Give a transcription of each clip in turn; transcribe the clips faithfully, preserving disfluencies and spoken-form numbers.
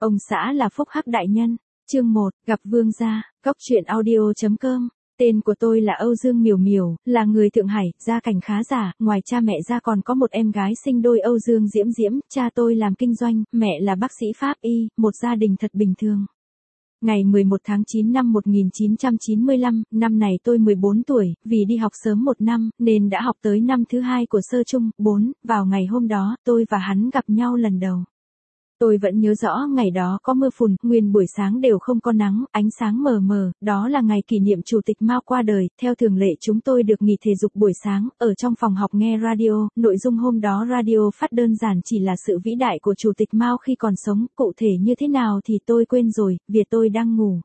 Ông xã là phúc hắc đại nhân. Chương một, gặp vương gia, góc truyện audio chấm com. Tên của tôi là Âu Dương Miểu Miểu, là người Thượng Hải, gia cảnh khá giả, ngoài cha mẹ ra còn có một em gái sinh đôi Âu Dương Diễm Diễm, cha tôi làm kinh doanh, mẹ là bác sĩ pháp y, một gia đình thật bình thường. Ngày mười một tháng chín năm một nghìn chín trăm chín mươi lăm, năm này tôi mười bốn tuổi, vì đi học sớm một năm, nên đã học tới năm thứ hai của sơ trung, bốn, vào ngày hôm đó, tôi và hắn gặp nhau lần đầu. Tôi vẫn nhớ rõ ngày đó có mưa phùn, nguyên buổi sáng đều không có nắng, ánh sáng mờ mờ, đó là ngày kỷ niệm Chủ tịch Mao qua đời, theo thường lệ chúng tôi được nghỉ thể dục buổi sáng, ở trong phòng học nghe radio, nội dung hôm đó radio phát đơn giản chỉ là sự vĩ đại của Chủ tịch Mao khi còn sống, cụ thể như thế nào thì tôi quên rồi, vì tôi đang ngủ.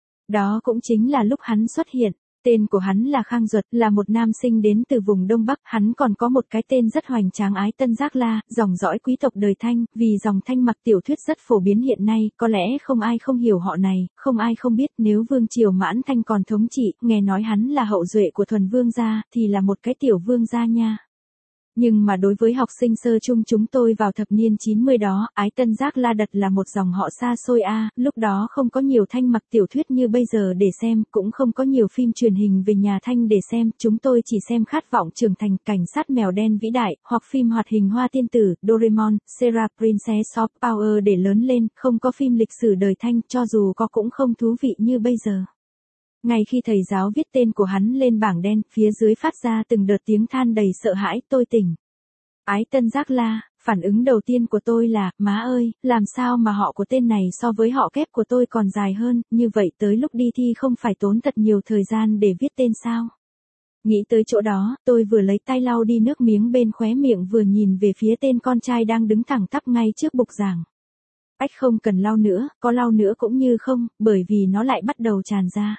Đó cũng chính là lúc hắn xuất hiện. Tên của hắn là Khang Duật, là một nam sinh đến từ vùng Đông Bắc, hắn còn có một cái tên rất hoành tráng Ái Tân Giác La, dòng dõi quý tộc đời Thanh, vì dòng Thanh mặc tiểu thuyết rất phổ biến hiện nay, có lẽ không ai không hiểu họ này, không ai không biết nếu Vương Triều Mãn Thanh còn thống trị, nghe nói hắn là hậu duệ của thuần vương gia, thì là một cái tiểu vương gia nha. Nhưng mà đối với học sinh sơ trung chúng tôi vào thập niên chín mươi đó, Ái Tân Giác La Đật là một dòng họ xa xôi a, à, lúc đó không có nhiều Thanh mặc tiểu thuyết như bây giờ để xem, cũng không có nhiều phim truyền hình về nhà Thanh để xem, chúng tôi chỉ xem Khát vọng trưởng thành, Cảnh sát mèo đen vĩ đại, hoặc phim hoạt hình Hoa tiên tử, Doraemon, Sarah Princess of Power để lớn lên, không có phim lịch sử đời Thanh, cho dù có cũng không thú vị như bây giờ. Ngay khi thầy giáo viết tên của hắn lên bảng đen, phía dưới phát ra từng đợt tiếng than đầy sợ hãi, tôi tỉnh. Ái Tân Giác La, phản ứng đầu tiên của tôi là, má ơi, làm sao mà họ của tên này so với họ kép của tôi còn dài hơn, như vậy tới lúc đi thi không phải tốn thật nhiều thời gian để viết tên sao? Nghĩ tới chỗ đó, tôi vừa lấy tay lau đi nước miếng bên khóe miệng vừa nhìn về phía tên con trai đang đứng thẳng tắp ngay trước bục giảng. Ách không cần lau nữa, có lau nữa cũng như không, bởi vì nó lại bắt đầu tràn ra.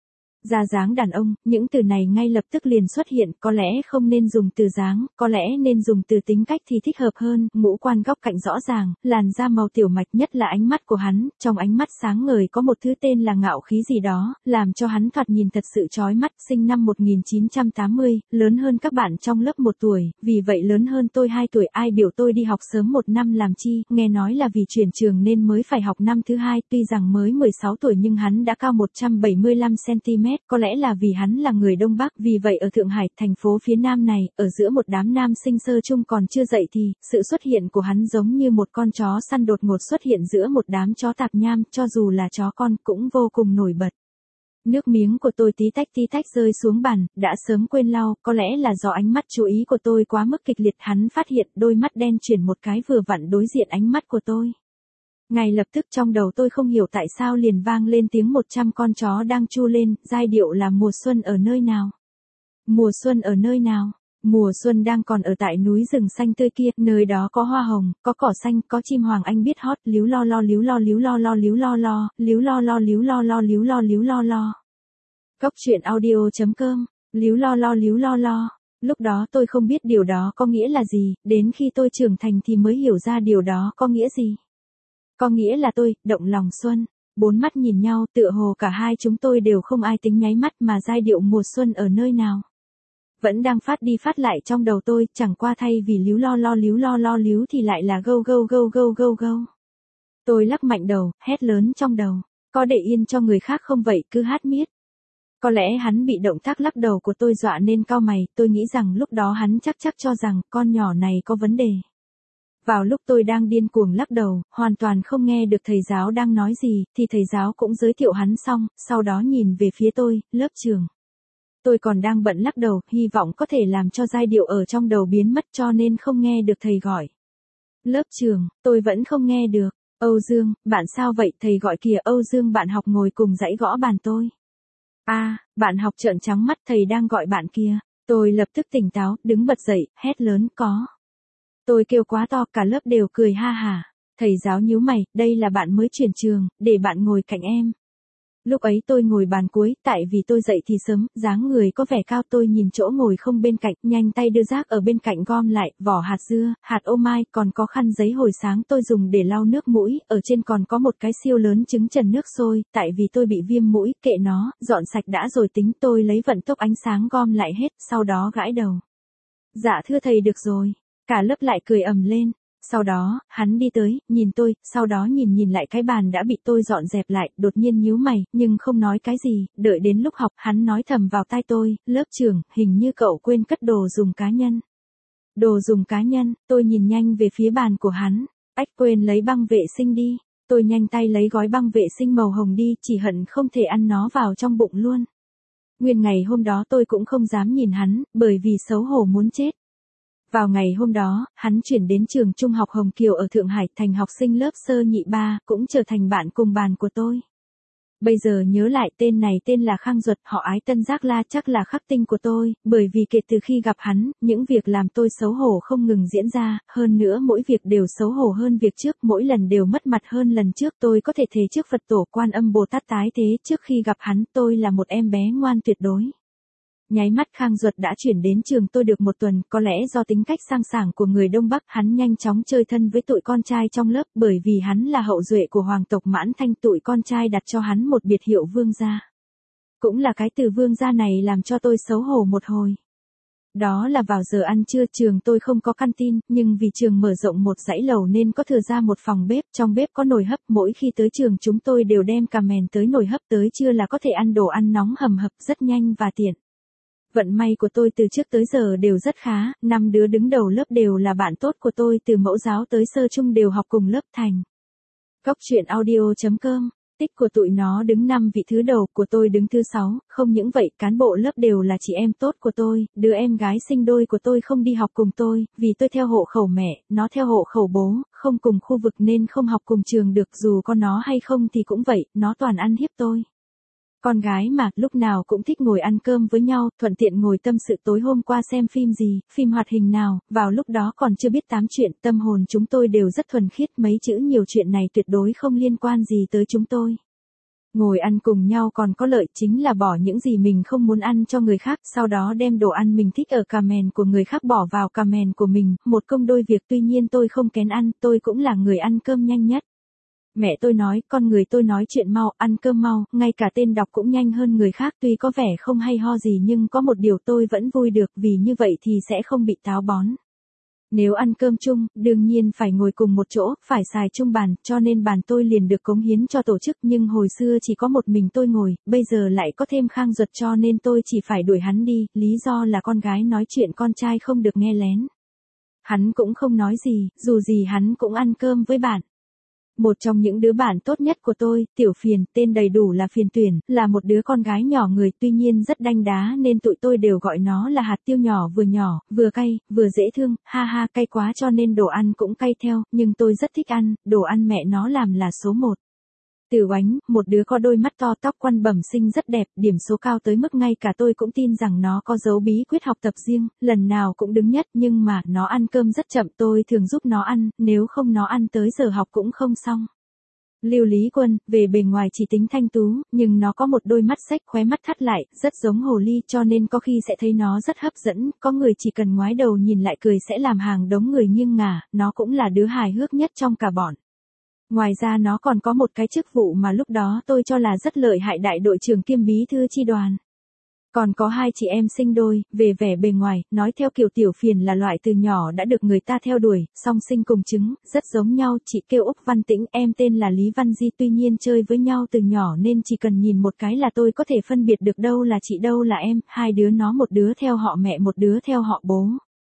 Ra dáng đàn ông, những từ này ngay lập tức liền xuất hiện, có lẽ không nên dùng từ dáng, có lẽ nên dùng từ tính cách thì thích hợp hơn, ngũ quan góc cạnh rõ ràng, làn da màu tiểu mạch, nhất là ánh mắt của hắn, trong ánh mắt sáng ngời có một thứ tên là ngạo khí gì đó, làm cho hắn thoạt nhìn thật sự chói mắt, sinh năm một nghìn chín trăm tám mươi, lớn hơn các bạn trong lớp một tuổi, vì vậy lớn hơn tôi hai tuổi, ai biểu tôi đi học sớm một năm làm chi, nghe nói là vì chuyển trường nên mới phải học năm thứ hai, tuy rằng mới mười sáu tuổi nhưng hắn đã cao một trăm bảy mươi lăm xăng ti mét. Có lẽ là vì hắn là người Đông Bắc, vì vậy ở Thượng Hải, thành phố phía Nam này, ở giữa một đám nam sinh sơ trung còn chưa dậy thì, sự xuất hiện của hắn giống như một con chó săn đột ngột xuất hiện giữa một đám chó tạp nham, cho dù là chó con cũng vô cùng nổi bật. Nước miếng của tôi tí tách tí tách rơi xuống bàn, đã sớm quên lau, có lẽ là do ánh mắt chú ý của tôi quá mức kịch liệt, hắn phát hiện đôi mắt đen chuyển một cái vừa vặn đối diện ánh mắt của tôi. Ngay lập tức trong đầu tôi không hiểu tại sao liền vang lên tiếng một trăm con chó đang chu lên, giai điệu là mùa xuân ở nơi nào? Mùa xuân ở nơi nào? Mùa xuân đang còn ở tại núi rừng xanh tươi kia, nơi đó có hoa hồng, có cỏ xanh, có chim hoàng anh biết hót, líu lo lo líu lo líu lo lo líu lo lo, líu lo lo líu lo lo líu lo líu lo lo. Góc truyện audio chấm com, líu lo lo líu lo lo. Lúc đó tôi không biết điều đó có nghĩa là gì, đến khi tôi trưởng thành thì mới hiểu ra điều đó có nghĩa gì. Có nghĩa là tôi, động lòng xuân. Bốn mắt nhìn nhau, tựa hồ cả hai chúng tôi đều không ai tính nháy mắt mà giai điệu mùa xuân ở nơi nào. Vẫn đang phát đi phát lại trong đầu tôi, chẳng qua thay vì líu lo lo líu lo lo líu thì lại là gâu gâu gâu gâu gâu gâu. Tôi lắc mạnh đầu, hét lớn trong đầu. Có để yên cho người khác không vậy, cứ hát miết. Có lẽ hắn bị động tác lắc đầu của tôi dọa nên cau mày, tôi nghĩ rằng lúc đó hắn chắc chắc cho rằng con nhỏ này có vấn đề. Vào lúc tôi đang điên cuồng lắc đầu, hoàn toàn không nghe được thầy giáo đang nói gì, thì thầy giáo cũng giới thiệu hắn xong, sau đó nhìn về phía tôi, lớp trường. Tôi còn đang bận lắc đầu, hy vọng có thể làm cho giai điệu ở trong đầu biến mất cho nên không nghe được thầy gọi. Lớp trường, tôi vẫn không nghe được. Âu Dương, bạn sao vậy? Thầy gọi kìa. Âu Dương bạn học ngồi cùng dãy gõ bàn tôi. A, à, bạn học trợn trắng mắt, thầy đang gọi bạn kia. Tôi lập tức tỉnh táo, đứng bật dậy, hét lớn, có. Tôi kêu quá to, cả lớp đều cười ha hả. Thầy giáo nhíu mày, đây là bạn mới chuyển trường, để bạn ngồi cạnh em. Lúc ấy tôi ngồi bàn cuối, tại vì tôi dậy thì sớm, dáng người có vẻ cao, tôi nhìn chỗ ngồi không bên cạnh, nhanh tay đưa rác ở bên cạnh gom lại, vỏ hạt dưa, hạt ô mai, còn có khăn giấy hồi sáng tôi dùng để lau nước mũi, ở trên còn có một cái siêu lớn trứng trần nước sôi, tại vì tôi bị viêm mũi, kệ nó, dọn sạch đã rồi tính, tôi lấy vận tốc ánh sáng gom lại hết, sau đó gãi đầu. Dạ thưa thầy được rồi. Cả lớp lại cười ầm lên. Sau đó, hắn đi tới, nhìn tôi, sau đó nhìn nhìn lại cái bàn đã bị tôi dọn dẹp lại, đột nhiên nhíu mày, nhưng không nói cái gì, đợi đến lúc học, hắn nói thầm vào tai tôi, lớp trưởng, hình như cậu quên cất đồ dùng cá nhân. Đồ dùng cá nhân, tôi nhìn nhanh về phía bàn của hắn, ách quên lấy băng vệ sinh đi, tôi nhanh tay lấy gói băng vệ sinh màu hồng đi, chỉ hận không thể ăn nó vào trong bụng luôn. Nguyên ngày hôm đó tôi cũng không dám nhìn hắn, bởi vì xấu hổ muốn chết. Vào ngày hôm đó, hắn chuyển đến trường trung học Hồng Kiều ở Thượng Hải thành học sinh lớp sơ nhị ba, cũng trở thành bạn cùng bàn của tôi. Bây giờ nhớ lại tên này tên là Khang Duật, họ Ái Tân Giác La chắc là khắc tinh của tôi, bởi vì kể từ khi gặp hắn, những việc làm tôi xấu hổ không ngừng diễn ra, hơn nữa mỗi việc đều xấu hổ hơn việc trước, mỗi lần đều mất mặt hơn lần trước. Tôi có thể thề trước Phật tổ Quan Âm Bồ Tát tái thế, trước khi gặp hắn tôi là một em bé ngoan tuyệt đối. Nháy mắt Khang Duật đã chuyển đến trường tôi được một tuần, có lẽ do tính cách sang sảng của người Đông Bắc, hắn nhanh chóng chơi thân với tụi con trai trong lớp, bởi vì hắn là hậu duệ của hoàng tộc Mãn Thanh, tụi con trai đặt cho hắn một biệt hiệu Vương gia. Cũng là cái từ Vương gia này làm cho tôi xấu hổ một hồi. Đó là vào giờ ăn trưa, trường tôi không có canteen, nhưng vì trường mở rộng một dãy lầu nên có thừa ra một phòng bếp, trong bếp có nồi hấp, mỗi khi tới trường chúng tôi đều đem cà mèn tới nồi hấp, tới trưa là có thể ăn đồ ăn nóng hầm hập, rất nhanh và tiện. Vận may của tôi từ trước tới giờ đều rất khá, năm đứa đứng đầu lớp đều là bạn tốt của tôi, từ mẫu giáo tới sơ trung đều học cùng lớp thành. Cóc truyện audio chấm com, tích của tụi nó đứng năm vị thứ đầu, của tôi đứng thứ sáu, không những vậy cán bộ lớp đều là chị em tốt của tôi, đứa em gái sinh đôi của tôi không đi học cùng tôi, vì tôi theo hộ khẩu mẹ, nó theo hộ khẩu bố, không cùng khu vực nên không học cùng trường được, dù có nó hay không thì cũng vậy, nó toàn ăn hiếp tôi. Con gái mà, lúc nào cũng thích ngồi ăn cơm với nhau, thuận tiện ngồi tâm sự tối hôm qua xem phim gì, phim hoạt hình nào, vào lúc đó còn chưa biết tám chuyện, tâm hồn chúng tôi đều rất thuần khiết, mấy chữ nhiều chuyện này tuyệt đối không liên quan gì tới chúng tôi. Ngồi ăn cùng nhau còn có lợi chính là bỏ những gì mình không muốn ăn cho người khác, sau đó đem đồ ăn mình thích ở cà mèn của người khác bỏ vào cà mèn của mình, một công đôi việc. Tuy nhiên tôi không kén ăn, tôi cũng là người ăn cơm nhanh nhất. Mẹ tôi nói, con người tôi nói chuyện mau, ăn cơm mau, ngay cả tên đọc cũng nhanh hơn người khác, tuy có vẻ không hay ho gì nhưng có một điều tôi vẫn vui được, vì như vậy thì sẽ không bị táo bón. Nếu ăn cơm chung, đương nhiên phải ngồi cùng một chỗ, phải xài chung bàn, cho nên bàn tôi liền được cống hiến cho tổ chức, nhưng hồi xưa chỉ có một mình tôi ngồi, bây giờ lại có thêm Khang Duật cho nên tôi chỉ phải đuổi hắn đi, lý do là con gái nói chuyện con trai không được nghe lén. Hắn cũng không nói gì, dù gì hắn cũng ăn cơm với bạn. Một trong những đứa bạn tốt nhất của tôi, Tiểu Phiền, tên đầy đủ là Phiền Tuyển, là một đứa con gái nhỏ người, tuy nhiên rất đanh đá nên tụi tôi đều gọi nó là hạt tiêu nhỏ, vừa nhỏ, vừa cay, vừa dễ thương, ha ha, cay quá cho nên đồ ăn cũng cay theo, nhưng tôi rất thích ăn, đồ ăn mẹ nó làm là số một. Từ Oánh, một đứa có đôi mắt to, tóc quăn bẩm sinh rất đẹp, điểm số cao tới mức ngay cả tôi cũng tin rằng nó có dấu bí quyết học tập riêng, lần nào cũng đứng nhất, nhưng mà nó ăn cơm rất chậm, tôi thường giúp nó ăn, nếu không nó ăn tới giờ học cũng không xong. Lưu Lý Quân, về bề ngoài chỉ tính thanh tú, nhưng nó có một đôi mắt xếch, khóe mắt thắt lại, rất giống hồ ly, cho nên có khi sẽ thấy nó rất hấp dẫn, có người chỉ cần ngoái đầu nhìn lại cười sẽ làm hàng đống người nghiêng ngả, nó cũng là đứa hài hước nhất trong cả bọn. Ngoài ra nó còn có một cái chức vụ mà lúc đó tôi cho là rất lợi hại, đại đội trưởng kiêm bí thư chi đoàn. Còn có hai chị em sinh đôi, về vẻ bề ngoài, nói theo kiểu Tiểu Phiền là loại từ nhỏ đã được người ta theo đuổi, song sinh cùng chứng, rất giống nhau, chị kêu Úc Văn Tĩnh, em tên là Lý Văn Di, tuy nhiên chơi với nhau từ nhỏ nên chỉ cần nhìn một cái là tôi có thể phân biệt được đâu là chị đâu là em, hai đứa nó một đứa theo họ mẹ một đứa theo họ bố.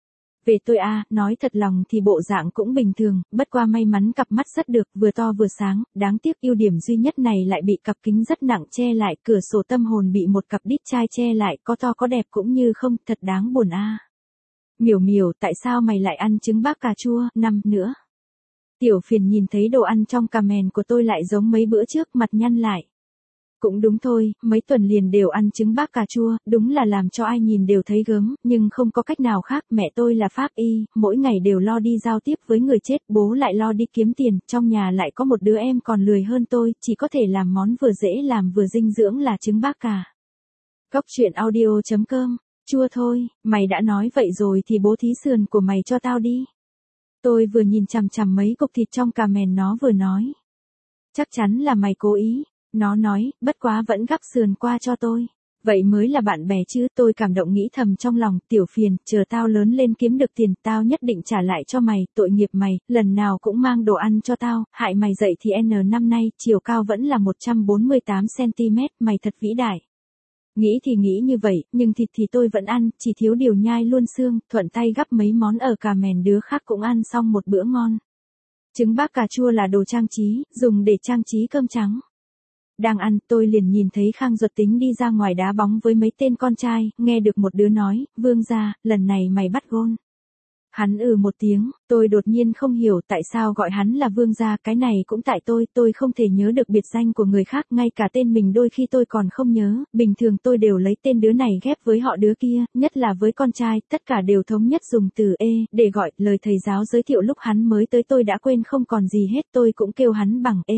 Về tôi a, à, nói thật lòng thì bộ dạng cũng bình thường, bất qua may mắn cặp mắt rất được, vừa to vừa sáng, đáng tiếc ưu điểm duy nhất này lại bị cặp kính rất nặng che lại, cửa sổ tâm hồn bị một cặp đít chai che lại, có to có đẹp cũng như không, thật đáng buồn a. À. Miểu Miểu, tại sao mày lại ăn trứng bác cà chua, năm nữa. Tiểu Phiền nhìn thấy đồ ăn trong cà mèn của tôi lại giống mấy bữa trước, mặt nhăn lại. Cũng đúng thôi, mấy tuần liền đều ăn trứng bác cà chua, đúng là làm cho ai nhìn đều thấy gớm, nhưng không có cách nào khác, mẹ tôi là pháp y, mỗi ngày đều lo đi giao tiếp với người chết, bố lại lo đi kiếm tiền, trong nhà lại có một đứa em còn lười hơn tôi, chỉ có thể làm món vừa dễ làm vừa dinh dưỡng là trứng bác cà. Cóc truyện audio chấm com, chua thôi, mày đã nói vậy rồi thì bố thí sườn của mày cho tao đi. Tôi vừa nhìn chằm chằm mấy cục thịt trong cà mèn nó vừa nói. Chắc chắn là mày cố ý. Nó nói, bất quá vẫn gắp sườn qua cho tôi. Vậy mới là bạn bè chứ, tôi cảm động nghĩ thầm trong lòng, tiểu phiền, chờ tao lớn lên kiếm được tiền, tao nhất định trả lại cho mày, tội nghiệp mày, lần nào cũng mang đồ ăn cho tao, hại mày dậy thì N năm nay, chiều cao vẫn là một trăm bốn mươi tám xăng ti mét, mày thật vĩ đại. Nghĩ thì nghĩ như vậy, nhưng thịt thì tôi vẫn ăn, chỉ thiếu điều nhai luôn xương, thuận tay gắp mấy món ở cà mèn đứa khác cũng ăn xong một bữa ngon. Trứng bác cà chua là đồ trang trí, dùng để trang trí cơm trắng. Đang ăn, tôi liền nhìn thấy Khang Duật tính đi ra ngoài đá bóng với mấy tên con trai, nghe được một đứa nói, Vương gia, lần này mày bắt gôn. Hắn ừ một tiếng, tôi đột nhiên không hiểu tại sao gọi hắn là Vương gia, cái này cũng tại tôi, tôi không thể nhớ được biệt danh của người khác, ngay cả tên mình đôi khi tôi còn không nhớ, bình thường tôi đều lấy tên đứa này ghép với họ đứa kia, nhất là với con trai, tất cả đều thống nhất dùng từ ê, để gọi, lời thầy giáo giới thiệu lúc hắn mới tới tôi đã quên không còn gì hết, tôi cũng kêu hắn bằng ê.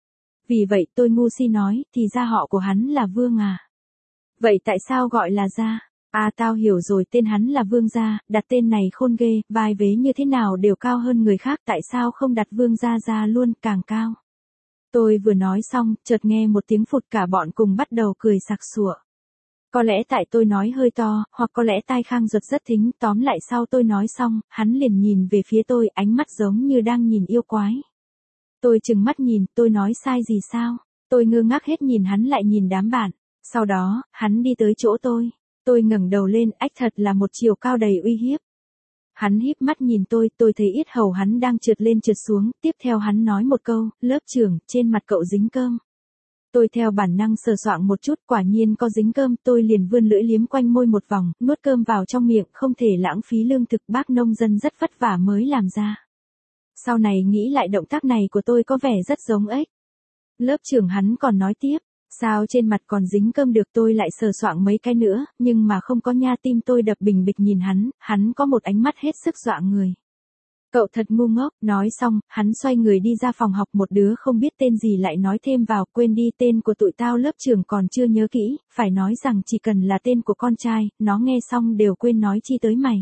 Vì vậy tôi ngu si nói, thì ra họ của hắn là Vương à. Vậy tại sao gọi là gia? À tao hiểu rồi, tên hắn là Vương gia, đặt tên này khôn ghê, vai vế như thế nào đều cao hơn người khác, tại sao không đặt Vương gia gia luôn, càng cao. Tôi vừa nói xong, chợt nghe một tiếng phụt, cả bọn cùng bắt đầu cười sặc sụa. Có lẽ tại tôi nói hơi to, hoặc có lẽ tai Khang Duật rất thính, tóm lại sau tôi nói xong, hắn liền nhìn về phía tôi, ánh mắt giống như đang nhìn yêu quái. Tôi chừng mắt nhìn, tôi nói sai gì sao? Tôi ngơ ngác hết nhìn hắn lại nhìn đám bạn. Sau đó, hắn đi tới chỗ tôi. Tôi ngẩng đầu lên, ách thật là một chiều cao đầy uy hiếp. Hắn híp mắt nhìn tôi, tôi thấy yết hầu hắn đang trượt lên trượt xuống, tiếp theo hắn nói một câu, lớp trưởng, trên mặt cậu dính cơm. Tôi theo bản năng sờ soạng một chút, quả nhiên có dính cơm, tôi liền vươn lưỡi liếm quanh môi một vòng, nuốt cơm vào trong miệng, không thể lãng phí lương thực, bác nông dân rất vất vả mới làm ra. Sau này nghĩ lại động tác này của tôi có vẻ rất giống ếch. Lớp trưởng hắn còn nói tiếp, sao trên mặt còn dính cơm được, tôi lại sờ soạng mấy cái nữa, nhưng mà không có nha, tim tôi đập bình bịch nhìn hắn, hắn có một ánh mắt hết sức dọa người. Cậu thật ngu ngốc, nói xong, hắn xoay người đi ra phòng học, một đứa không biết tên gì lại nói thêm vào, quên đi, tên của tụi tao lớp trưởng còn chưa nhớ kỹ, phải nói rằng chỉ cần là tên của con trai, nó nghe xong đều quên nói chi tới mày.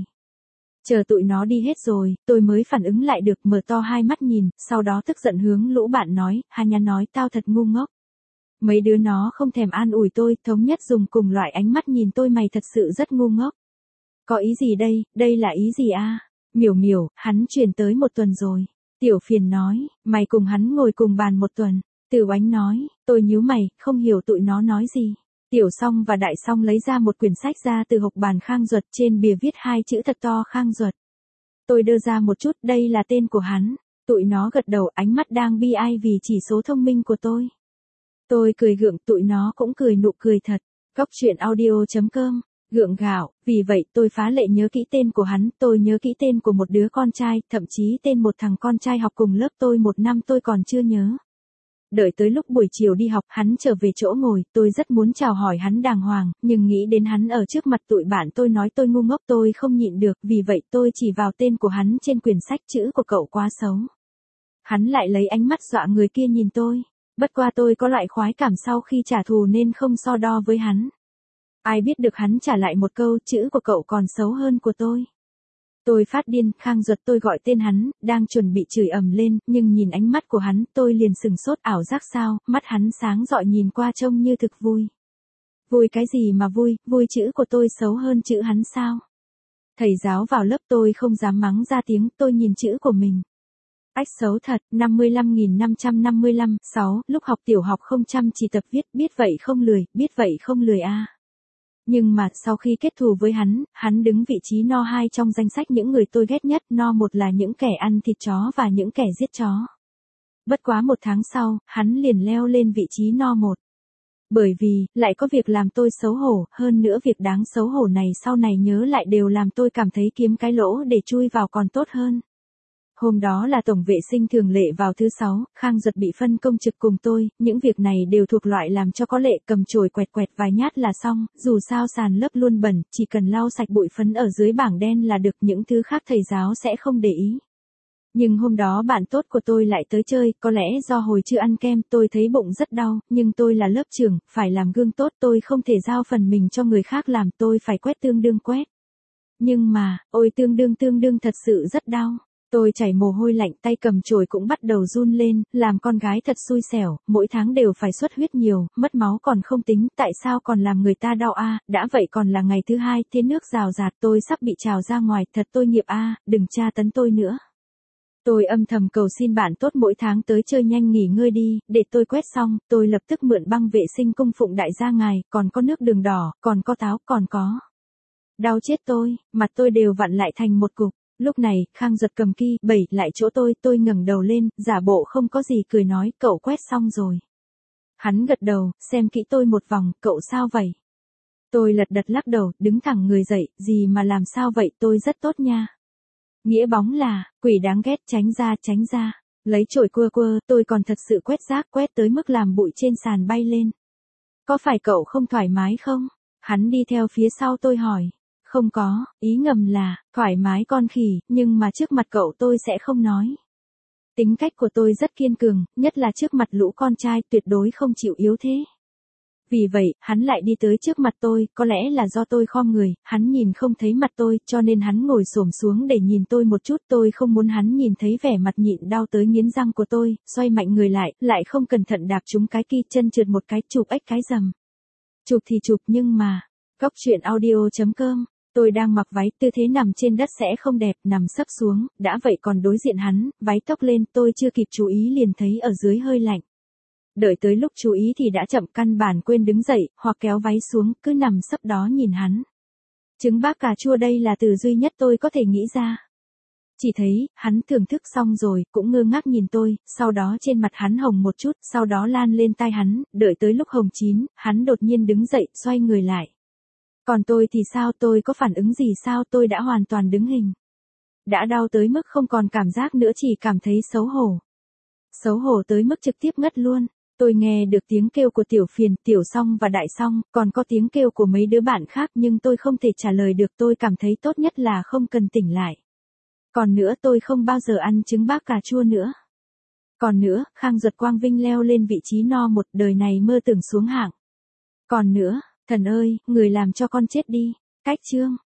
Chờ tụi nó đi hết rồi, tôi mới phản ứng lại được, mở to hai mắt nhìn, sau đó tức giận hướng lũ bạn nói, Hà Nha nói tao thật ngu ngốc. Mấy đứa nó không thèm an ủi tôi, thống nhất dùng cùng loại ánh mắt nhìn tôi, mày thật sự rất ngu ngốc. Có ý gì đây, đây là ý gì a? À? Miểu miểu, hắn chuyển tới một tuần rồi. Tiểu phiền nói, mày cùng hắn ngồi cùng bàn một tuần. Tiểu Ánh nói, tôi nhíu mày, không hiểu tụi nó nói gì. Tiểu Song và Đại Song lấy ra một quyển sách ra từ hộc bàn Khang Duật, trên bìa viết hai chữ thật to Khang Duật. Tôi đưa ra một chút, đây là tên của hắn. Tụi nó gật đầu, ánh mắt đang bi ai vì chỉ số thông minh của tôi. Tôi cười gượng, tụi nó cũng cười nụ cười thật. Góc truyện audio chấm com, gượng gạo, vì vậy tôi phá lệ nhớ kỹ tên của hắn, tôi nhớ kỹ tên của một đứa con trai, thậm chí tên một thằng con trai học cùng lớp tôi một năm tôi còn chưa nhớ. Đợi tới lúc buổi chiều đi học, hắn trở về chỗ ngồi, tôi rất muốn chào hỏi hắn đàng hoàng, nhưng nghĩ đến hắn ở trước mặt tụi bạn tôi nói tôi ngu ngốc, tôi không nhịn được, vì vậy tôi chỉ vào tên của hắn trên quyển sách, chữ của cậu quá xấu. Hắn lại lấy ánh mắt dọa người kia nhìn tôi, bất qua tôi có loại khoái cảm sau khi trả thù nên không so đo với hắn. Ai biết được hắn trả lại một câu, chữ của cậu còn xấu hơn của tôi. Tôi phát điên, Khang Duật, tôi gọi tên hắn, đang chuẩn bị chửi ầm lên, nhưng nhìn ánh mắt của hắn, tôi liền sừng sốt, ảo giác sao, mắt hắn sáng rọi nhìn qua trông như thực vui. Vui cái gì mà vui, vui chữ của tôi xấu hơn chữ hắn sao? Thầy giáo vào lớp, tôi không dám mắng ra tiếng, tôi nhìn chữ của mình. Ách xấu thật, năm mươi lăm nghìn năm trăm năm mươi lăm, sáu, lúc học tiểu học không chăm chỉ tập viết, biết vậy không lười, biết vậy không lười a. À. Nhưng mà, sau khi kết thù với hắn, hắn đứng vị trí no hai trong danh sách những người tôi ghét nhất, no một là những kẻ ăn thịt chó và những kẻ giết chó. Bất quá một tháng sau, hắn liền leo lên vị trí no một. Bởi vì, lại có việc làm tôi xấu hổ, hơn nữa việc đáng xấu hổ này sau này nhớ lại đều làm tôi cảm thấy kiếm cái lỗ để chui vào còn tốt hơn. Hôm đó là tổng vệ sinh thường lệ vào thứ sáu, Khang Duật bị phân công trực cùng tôi, những việc này đều thuộc loại làm cho có lệ, cầm chổi quẹt quẹt vài nhát là xong, dù sao sàn lớp luôn bẩn, chỉ cần lau sạch bụi phấn ở dưới bảng đen là được, những thứ khác thầy giáo sẽ không để ý. Nhưng hôm đó bạn tốt của tôi lại tới chơi, có lẽ do hồi chưa ăn kem, tôi thấy bụng rất đau, nhưng tôi là lớp trưởng, phải làm gương tốt, tôi không thể giao phần mình cho người khác làm, tôi phải quét tương đương quét. Nhưng mà, ôi tương đương tương đương thật sự rất đau. Tôi chảy mồ hôi lạnh, tay cầm chổi cũng bắt đầu run lên, làm con gái thật xui xẻo, mỗi tháng đều phải xuất huyết nhiều, mất máu còn không tính, tại sao còn làm người ta đau a? Đã vậy còn là ngày thứ hai, thiên nước rào rạt, tôi sắp bị trào ra ngoài, thật tôi nghiệp a, đừng tra tấn tôi nữa. Tôi âm thầm cầu xin bạn tốt mỗi tháng tới chơi nhanh nghỉ ngơi đi, để tôi quét xong, tôi lập tức mượn băng vệ sinh cung phụng đại gia ngài, còn có nước đường đỏ, còn có táo, còn có. Đau chết tôi, mặt tôi đều vặn lại thành một cục. Lúc này, Khang Duật cầm ki, bẩy lại chỗ tôi, tôi ngẩng đầu lên, giả bộ không có gì cười nói, cậu quét xong rồi. Hắn gật đầu, xem kỹ tôi một vòng, cậu sao vậy? Tôi lật đật lắc đầu, đứng thẳng người dậy, gì mà làm sao vậy, tôi rất tốt nha. Nghĩa bóng là, quỷ đáng ghét, tránh ra, tránh ra. Lấy chổi quơ quơ, tôi còn thật sự quét rác, quét tới mức làm bụi trên sàn bay lên. Có phải cậu không thoải mái không? Hắn đi theo phía sau tôi hỏi. Không có, ý ngầm là, thoải mái con khỉ, nhưng mà trước mặt cậu tôi sẽ không nói. Tính cách của tôi rất kiên cường, nhất là trước mặt lũ con trai tuyệt đối không chịu yếu thế. Vì vậy, hắn lại đi tới trước mặt tôi, có lẽ là do tôi khom người, hắn nhìn không thấy mặt tôi, cho nên hắn ngồi xổm xuống để nhìn tôi một chút, tôi không muốn hắn nhìn thấy vẻ mặt nhịn đau tới nghiến răng của tôi, xoay mạnh người lại, lại không cẩn thận đạp trúng cái ki, chân trượt một cái, chụp ếch cái rầm. Chụp thì chụp nhưng mà, Góc Chuyện Audio chấm com. Tôi đang mặc váy, tư thế nằm trên đất sẽ không đẹp, nằm sấp xuống, đã vậy còn đối diện hắn, váy tóc lên, tôi chưa kịp chú ý liền thấy ở dưới hơi lạnh. Đợi tới lúc chú ý thì đã chậm, căn bản quên đứng dậy, hoặc kéo váy xuống, cứ nằm sấp đó nhìn hắn. Trứng bác cà chua đây là từ duy nhất tôi có thể nghĩ ra. Chỉ thấy, hắn thưởng thức xong rồi, cũng ngơ ngác nhìn tôi, sau đó trên mặt hắn hồng một chút, sau đó lan lên tai hắn, đợi tới lúc hồng chín, hắn đột nhiên đứng dậy, xoay người lại. Còn tôi thì sao, tôi có phản ứng gì sao, tôi đã hoàn toàn đứng hình. Đã đau tới mức không còn cảm giác nữa, chỉ cảm thấy xấu hổ. Xấu hổ tới mức trực tiếp ngất luôn. Tôi nghe được tiếng kêu của Tiểu Phiền, Tiểu Song và Đại Song, còn có tiếng kêu của mấy đứa bạn khác nhưng tôi không thể trả lời được, tôi cảm thấy tốt nhất là không cần tỉnh lại. Còn nữa tôi không bao giờ ăn trứng bác cà chua nữa. Còn nữa, Khang Duật quang vinh leo lên vị trí no một, đời này mơ tưởng xuống hạng. Còn nữa, thần ơi, người làm cho con chết đi. Cách chương.